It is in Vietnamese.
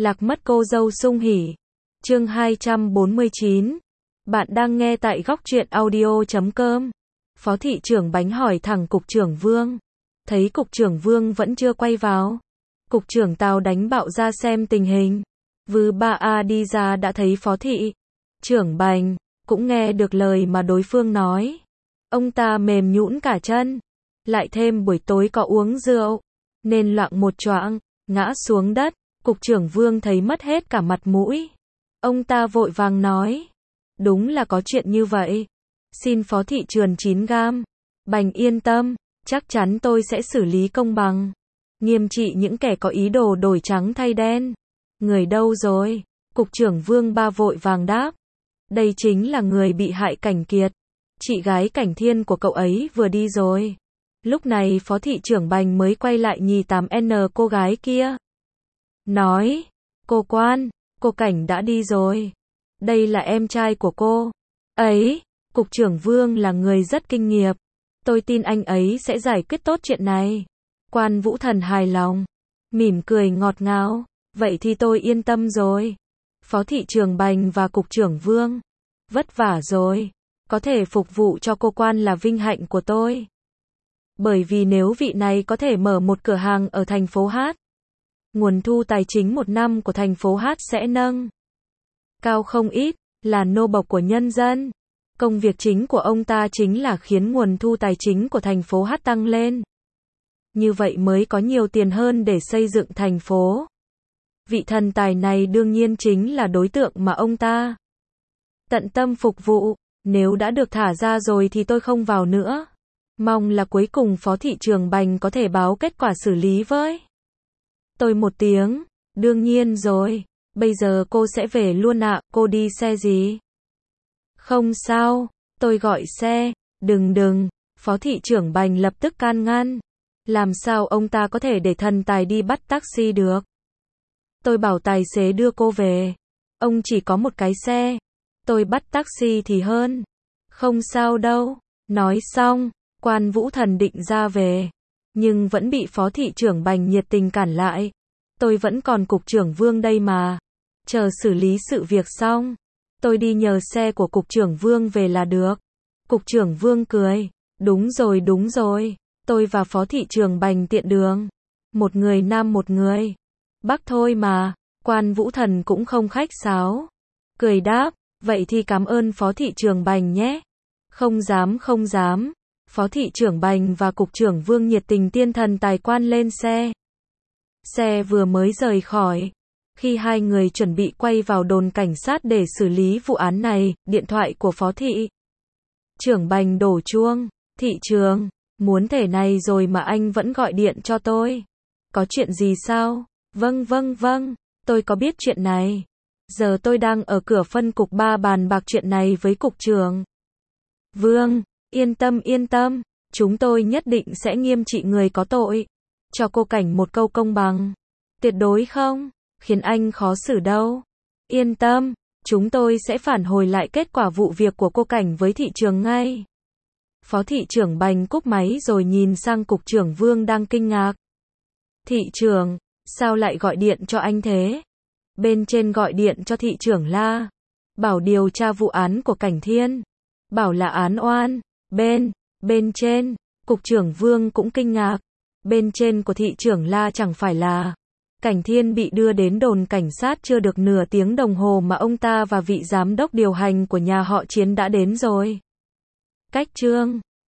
Lạc mất cô dâu sung hỉ. Chương 249. Bạn đang nghe tại góc truyện audio.com. Phó thị trưởng Bánh hỏi thẳng cục trưởng Vương. Thấy cục trưởng Vương vẫn chưa quay vào. Cục trưởng Tào đánh bạo ra xem tình hình. Vư ba a đi ra đã thấy phó thị trưởng Bành, cũng nghe được lời mà đối phương nói. Ông ta mềm nhũn cả chân. Lại thêm buổi tối có uống rượu, nên loạng một choạng, ngã xuống đất. Cục trưởng Vương thấy mất hết cả mặt mũi. Ông ta vội vàng nói. Đúng là có chuyện như vậy. Xin phó thị trườn 9 gam. Bành yên tâm, chắc chắn tôi sẽ xử lý công bằng. Nghiêm trị những kẻ có ý đồ đổi trắng thay đen. Người đâu rồi? Cục trưởng Vương ba vội vàng đáp. Đây chính là người bị hại Cảnh Kiệt. Chị gái Cảnh Thiên của cậu ấy vừa đi rồi. Lúc này phó thị trưởng Bành mới quay lại nhì 8N cô gái kia. Nói, cô Quan, cô Cảnh đã đi rồi. Đây là em trai của cô. Ấy, cục trưởng Vương là người rất kinh nghiệp. Tôi tin anh ấy sẽ giải quyết tốt chuyện này. Quan Vũ Thần hài lòng, mỉm cười ngọt ngào. Vậy thì tôi yên tâm rồi. Phó thị trưởng Bành và cục trưởng Vương. Vất vả rồi. Có thể phục vụ cho cô Quan là vinh hạnh của tôi. Bởi vì nếu vị này có thể mở một cửa hàng ở thành phố Hát, nguồn thu tài chính một năm của thành phố Hát sẽ nâng cao không ít, là nô bộc của nhân dân. Công việc chính của ông ta chính là khiến nguồn thu tài chính của thành phố Hát tăng lên. Như vậy mới có nhiều tiền hơn để xây dựng thành phố. Vị thần tài này đương nhiên chính là đối tượng mà ông ta tận tâm phục vụ. Nếu đã được thả ra rồi thì tôi không vào nữa. Mong là cuối cùng phó thị trưởng Bành có thể báo kết quả xử lý với tôi một tiếng. Đương nhiên rồi. Bây giờ cô sẽ về luôn ạ. Cô đi xe gì? Không sao, tôi gọi xe. Đừng. Phó thị trưởng Bành lập tức can ngăn. Làm sao ông ta có thể để thần tài đi bắt taxi được? Tôi bảo tài xế đưa cô về. Ông chỉ có một cái xe. Tôi bắt taxi thì hơn. Không sao đâu. Nói xong, Quan Vũ Thần định ra về. Nhưng vẫn bị phó thị trưởng Bành nhiệt tình cản lại. Tôi vẫn còn cục trưởng Vương đây mà. Chờ xử lý sự việc xong, tôi đi nhờ xe của cục trưởng Vương về là được. Cục trưởng Vương cười. Đúng rồi. Tôi và phó thị trưởng Bành tiện đường. Một người nam một người bắc thôi mà. Quan Vũ Thần cũng không khách sáo. Cười đáp. Vậy thì cảm ơn phó thị trưởng Bành nhé. Không dám. Phó thị trưởng Bành và cục trưởng Vương nhiệt tình tiên thần tài quan lên xe. Xe vừa mới rời khỏi. Khi hai người chuẩn bị quay vào đồn cảnh sát để xử lý vụ án này, điện thoại của phó thị trưởng Bành đổ chuông. Thị trưởng, muốn thể này rồi mà anh vẫn gọi điện cho tôi. Có chuyện gì sao? Vâng, tôi có biết chuyện này. Giờ tôi đang ở cửa phân cục 3 bàn bạc chuyện này với cục trưởng Vương. Yên tâm. Chúng tôi nhất định sẽ nghiêm trị người có tội. Cho cô Cảnh một câu công bằng. Tuyệt đối không khiến anh khó xử đâu. Yên tâm, chúng tôi sẽ phản hồi lại kết quả vụ việc của cô Cảnh với thị trường ngay. Phó thị trưởng Bành cúp máy rồi nhìn sang cục trưởng Vương đang kinh ngạc. Thị trưởng, sao lại gọi điện cho anh thế? Bên trên gọi điện cho thị trưởng La. Bảo điều tra vụ án của Cảnh Thiên. Bảo là án oan. Bên trên, cục trưởng Vương cũng kinh ngạc. Bên trên của thị trưởng La chẳng phải là Cảnh Thiên bị đưa đến đồn cảnh sát chưa được nửa tiếng đồng hồ mà ông ta và vị giám đốc điều hành của nhà họ Chiến đã đến rồi. Cách chương